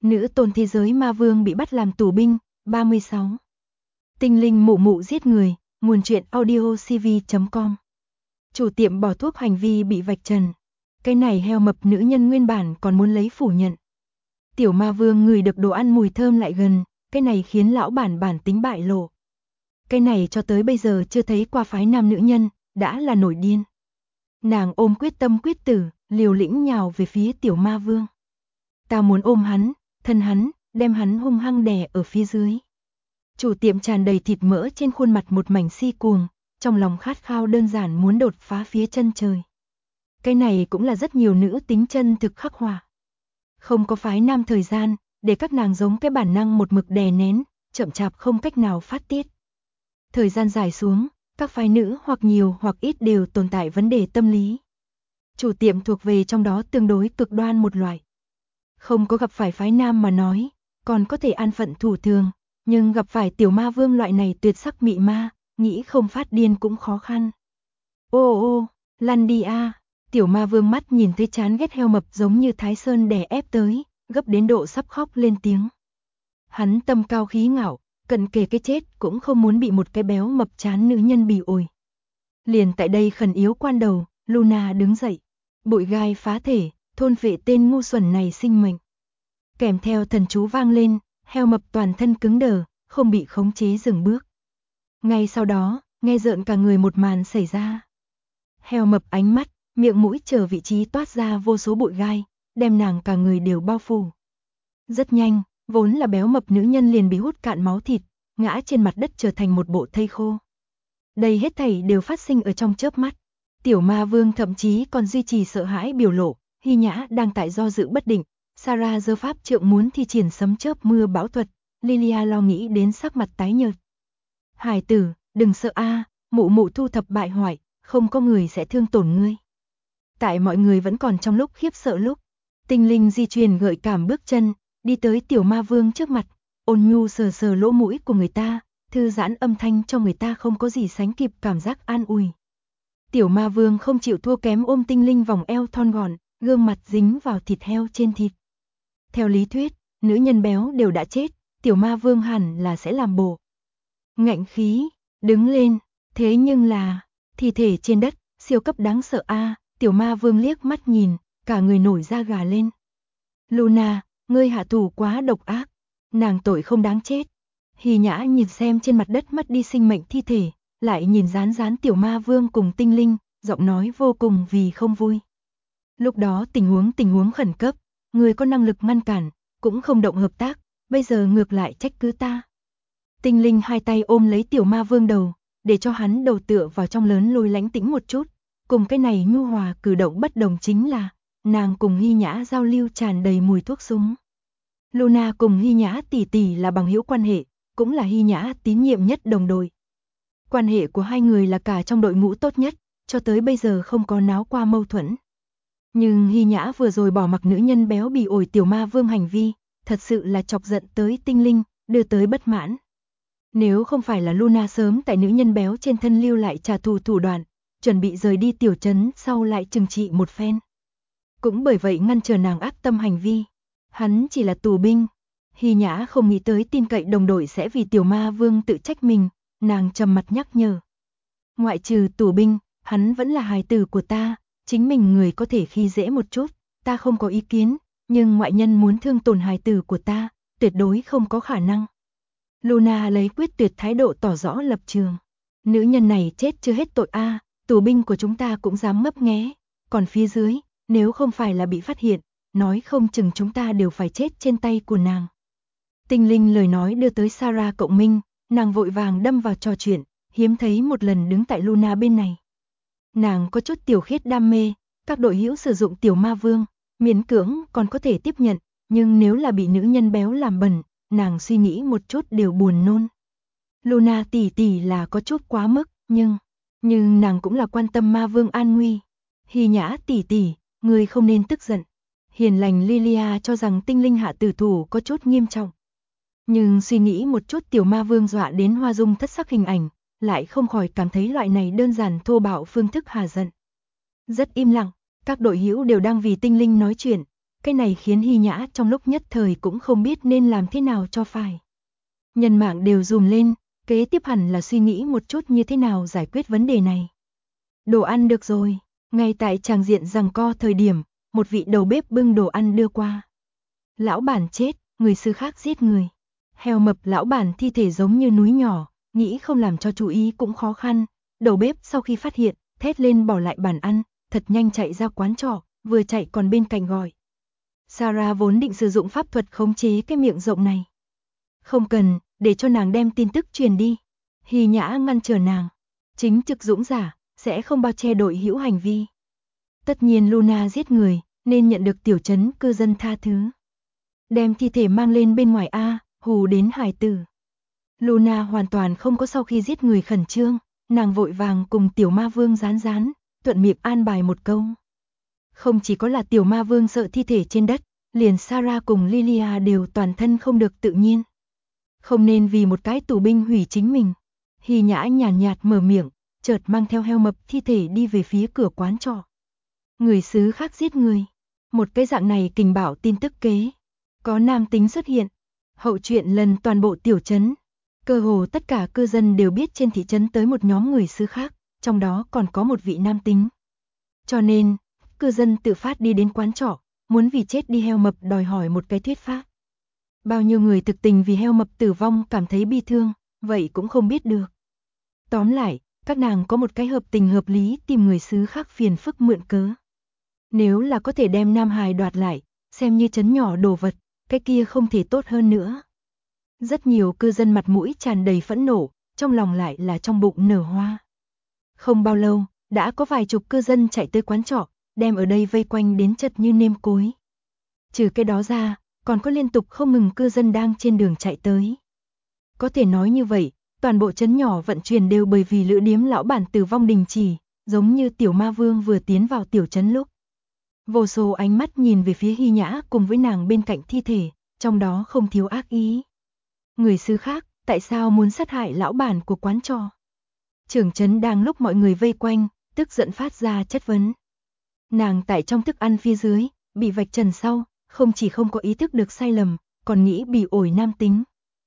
Nữ tôn thế giới ma vương bị bắt làm tù binh, 36. Tinh linh mụ mụ giết người, nguồn truyện audiocv.com. Chủ tiệm bỏ thuốc hành vi bị vạch trần. Cái này heo mập nữ nhân nguyên bản còn muốn lấy phủ nhận. Tiểu ma vương ngửi được đồ ăn mùi thơm lại gần, cái này khiến lão bản tính bại lộ. Cái này cho tới bây giờ chưa thấy qua phái nam nữ nhân, đã là nổi điên. Nàng ôm quyết tâm quyết tử, liều lĩnh nhào về phía tiểu ma vương. Ta muốn ôm hắn, thân hắn, đem hắn hung hăng đè ở phía dưới. Chủ tiệm tràn đầy thịt mỡ trên khuôn mặt một mảnh si cuồng, trong lòng khát khao đơn giản muốn đột phá phía chân trời. Cái này cũng là rất nhiều nữ tính chân thực khắc họa. Không có phái nam thời gian, để các nàng giống cái bản năng một mực đè nén, chậm chạp không cách nào phát tiết. Thời gian dài xuống, các phái nữ hoặc nhiều hoặc ít đều tồn tại vấn đề tâm lý. Chủ tiệm thuộc về trong đó tương đối cực đoan một loại. Không có gặp phải phái nam mà nói, còn có thể an phận thủ thường, nhưng gặp phải tiểu ma vương loại này tuyệt sắc mị ma, nghĩ không phát điên cũng khó khăn. Ô, lăn đi a. Tiểu ma vương mắt nhìn thấy chán ghét heo mập giống như Thái Sơn đè ép tới, gấp đến độ sắp khóc lên tiếng. Hắn tâm cao khí ngạo, cận kề cái chết cũng không muốn bị một cái béo mập chán nữ nhân bì ổi. Liền tại đây khẩn yếu quan đầu, Luna đứng dậy, bụi gai phá thể, thôn vệ tên ngu xuẩn này sinh mệnh. Kèm theo thần chú vang lên, heo mập toàn thân cứng đờ, không bị khống chế dừng bước. Ngay sau đó, nghe rợn cả người một màn xảy ra. Heo mập ánh mắt, miệng mũi chờ vị trí toát ra vô số bụi gai, đem nàng cả người đều bao phủ. Rất nhanh, vốn là béo mập nữ nhân liền bị hút cạn máu thịt, ngã trên mặt đất trở thành một bộ thây khô. Đây hết thảy đều phát sinh ở trong chớp mắt. Tiểu ma vương thậm chí còn duy trì sợ hãi biểu lộ, Hy Nhã đang tại do dự bất định, Sarah giơ pháp trượng muốn thi triển sấm chớp mưa bão thuật, Lilia lo nghĩ đến sắc mặt tái nhợt. Hải tử, đừng sợ a, mụ mụ thu thập bại hoại, không có người sẽ thương tổn ngươi. Tại mọi người vẫn còn trong lúc khiếp sợ lúc, tinh linh di truyền gợi cảm bước chân, đi tới tiểu ma vương trước mặt, ôn nhu sờ sờ lỗ mũi của người ta, thư giãn âm thanh cho người ta không có gì sánh kịp cảm giác an ủi. Tiểu ma vương không chịu thua kém ôm tinh linh vòng eo thon gọn, gương mặt dính vào thịt heo trên thịt. Theo lý thuyết, nữ nhân béo đều đã chết, tiểu ma vương hẳn là sẽ làm bộ ngạnh khí, đứng lên, thế nhưng là, thi thể trên đất, siêu cấp đáng sợ a. Tiểu ma vương liếc mắt nhìn, cả người nổi da gà lên. Luna, ngươi hạ thủ quá độc ác, nàng tội không đáng chết. Hy Nhã nhìn xem trên mặt đất mất đi sinh mệnh thi thể, lại nhìn rán tiểu ma vương cùng tinh linh, giọng nói vô cùng vì không vui. Lúc đó tình huống khẩn cấp, ngươi có năng lực ngăn cản, cũng không động hợp tác, bây giờ ngược lại trách cứ ta. Tinh linh hai tay ôm lấy tiểu ma vương đầu, để cho hắn đầu tựa vào trong lớn lôi lãnh tĩnh một chút. Cùng cái này nhu hòa cử động bất đồng chính là, nàng cùng Hy Nhã giao lưu tràn đầy mùi thuốc súng. Luna cùng Hy Nhã tỷ tỷ là bằng hữu quan hệ, cũng là Hy Nhã tín nhiệm nhất đồng đội. Quan hệ của hai người là cả trong đội ngũ tốt nhất, cho tới bây giờ không có náo qua mâu thuẫn. Nhưng Hy Nhã vừa rồi bỏ mặc nữ nhân béo bỉ ổi tiểu ma vương hành vi, thật sự là chọc giận tới tinh linh, đưa tới bất mãn. Nếu không phải là Luna sớm tại nữ nhân béo trên thân lưu lại trả thù thủ đoạn, chuẩn bị rời đi tiểu trấn sau lại trừng trị một phen. Cũng bởi vậy ngăn trở nàng ác tâm hành vi. Hắn chỉ là tù binh. Hy Nhã không nghĩ tới tin cậy đồng đội sẽ vì tiểu ma vương tự trách mình, nàng trầm mặt nhắc nhở. Ngoại trừ tù binh, hắn vẫn là hài tử của ta, chính mình người có thể khi dễ một chút, ta không có ý kiến, nhưng ngoại nhân muốn thương tổn hài tử của ta, tuyệt đối không có khả năng. Luna lấy quyết tuyệt thái độ tỏ rõ lập trường. Nữ nhân này chết chưa hết tội a. Tù binh của chúng ta cũng dám ngấp nghé, còn phía dưới, nếu không phải là bị phát hiện, nói không chừng chúng ta đều phải chết trên tay của nàng. Tinh linh lời nói đưa tới Sarah cộng minh, nàng vội vàng đâm vào trò chuyện, hiếm thấy một lần đứng tại Luna bên này. Nàng có chút tiểu khiết đam mê, các đội hữu sử dụng tiểu ma vương, miễn cưỡng còn có thể tiếp nhận, nhưng nếu là bị nữ nhân béo làm bẩn, nàng suy nghĩ một chút đều buồn nôn. Luna tỷ tỷ là có chút quá mức, nhưng nàng cũng là quan tâm ma vương an nguy. Hy Nhã tỷ tỷ, ngươi không nên tức giận. Hiền lành Lilia cho rằng tinh linh hạ tử thủ có chút nghiêm trọng. Nhưng suy nghĩ một chút tiểu ma vương dọa đến hoa dung thất sắc hình ảnh, lại không khỏi cảm thấy loại này đơn giản thô bạo phương thức hà giận. Rất im lặng, các đội hữu đều đang vì tinh linh nói chuyện, Cái này khiến Hy Nhã trong lúc nhất thời cũng không biết nên làm thế nào cho phải. Nhân mạng đều rùm lên, kế tiếp hẳn là suy nghĩ một chút như thế nào giải quyết vấn đề này. Đồ ăn được rồi, ngay tại tràng diện giằng co thời điểm, một vị đầu bếp bưng đồ ăn đưa qua. Lão bản chết, người sư khác giết người. Heo mập lão bản thi thể giống như núi nhỏ, nghĩ không làm cho chú ý cũng khó khăn. Đầu bếp sau khi phát hiện, thét lên bỏ lại bàn ăn, thật nhanh chạy ra quán trọ, vừa chạy còn bên cạnh gọi. Sarah vốn định sử dụng pháp thuật khống chế cái miệng rộng này. Không cần, để cho nàng đem tin tức truyền đi. Hy Nhã ngăn trở nàng. Chính trực dũng giả, sẽ không bao che đội hữu hành vi. Tất nhiên Luna giết người, nên nhận được tiểu trấn cư dân tha thứ. Đem thi thể mang lên bên ngoài A, hù đến hải tử. Luna hoàn toàn không có sau khi giết người khẩn trương, nàng vội vàng cùng tiểu ma vương rán, thuận miệng an bài một câu. Không chỉ có là tiểu ma vương sợ thi thể trên đất, liền Sarah cùng Lilia đều toàn thân không được tự nhiên. Không nên vì một cái tù binh hủy chính mình. Hy Nhã nhàn nhạt mở miệng, chợt mang theo heo mập thi thể đi về phía cửa quán trọ. Người xứ khác giết người. Một cái dạng này kình bảo tin tức kế. Có nam tính xuất hiện. Hậu truyện lần toàn bộ tiểu trấn. Cơ hồ tất cả cư dân đều biết trên thị trấn tới một nhóm người xứ khác, trong đó còn có một vị nam tính. Cho nên, cư dân tự phát đi đến quán trọ, muốn vì chết đi heo mập đòi hỏi một cái thuyết pháp. Bao nhiêu người thực tình vì heo mập tử vong cảm thấy bi thương, vậy cũng không biết được. Tóm lại, các nàng có một cái hợp tình hợp lý tìm người xứ khác phiền phức mượn cớ. Nếu là có thể đem Nam Hải đoạt lại, xem như trấn nhỏ đồ vật, cái kia không thể tốt hơn nữa. Rất nhiều cư dân mặt mũi tràn đầy phẫn nộ, trong lòng lại là trong bụng nở hoa. Không bao lâu, đã có vài chục cư dân chạy tới quán trọ, đem ở đây vây quanh đến chật như nêm cối. Trừ cái đó ra, còn có liên tục không ngừng cư dân đang trên đường chạy tới. Có thể nói như vậy, toàn bộ trấn nhỏ vận chuyển đều bởi vì lữ điếm lão bản tử vong đình chỉ, giống như tiểu ma vương vừa tiến vào tiểu trấn lúc. Vô số ánh mắt nhìn về phía Hy Nhã cùng với nàng bên cạnh thi thể, trong đó không thiếu ác ý. Người xứ khác, tại sao muốn sát hại lão bản của quán trọ? Trưởng trấn đang lúc mọi người vây quanh, tức giận phát ra chất vấn. Nàng tại trong thức ăn phía dưới, bị vạch trần sau, không chỉ không có ý thức được sai lầm, còn nghĩ bị ổi nam tính.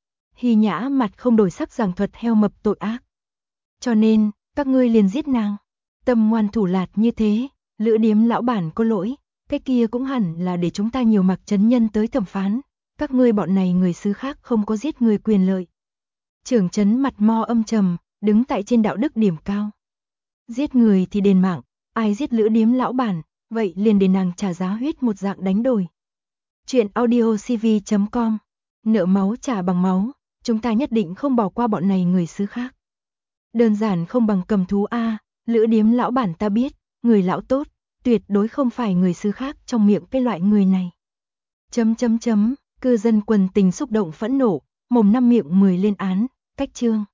Hy Nhã mặt không đổi sắc giảng thuật heo mập tội ác. Cho nên, các ngươi liền giết nàng. Tâm ngoan thủ lạt như thế, lữ điếm lão bản có lỗi, cái kia cũng hẳn là để chúng ta nhiều mặc trấn nhân tới thẩm phán. Các ngươi bọn này người xứ khác không có giết người quyền lợi. Trưởng trấn mặt mo âm trầm, đứng tại trên đạo đức điểm cao. Giết người thì đền mạng, ai giết lữ điếm lão bản, vậy liền để nàng trả giá huyết một dạng đánh đổi. Chuyện audiocv.com. Nợ máu trả bằng máu, chúng ta nhất định không bỏ qua bọn này người xứ khác. Đơn giản không bằng cầm thú A, lữ điếm lão bản ta biết, người lão tốt, tuyệt đối không phải người xứ khác trong miệng cái loại người này. Cư dân quần tình xúc động phẫn nộ, mồm năm miệng 10 lên án, cách chương.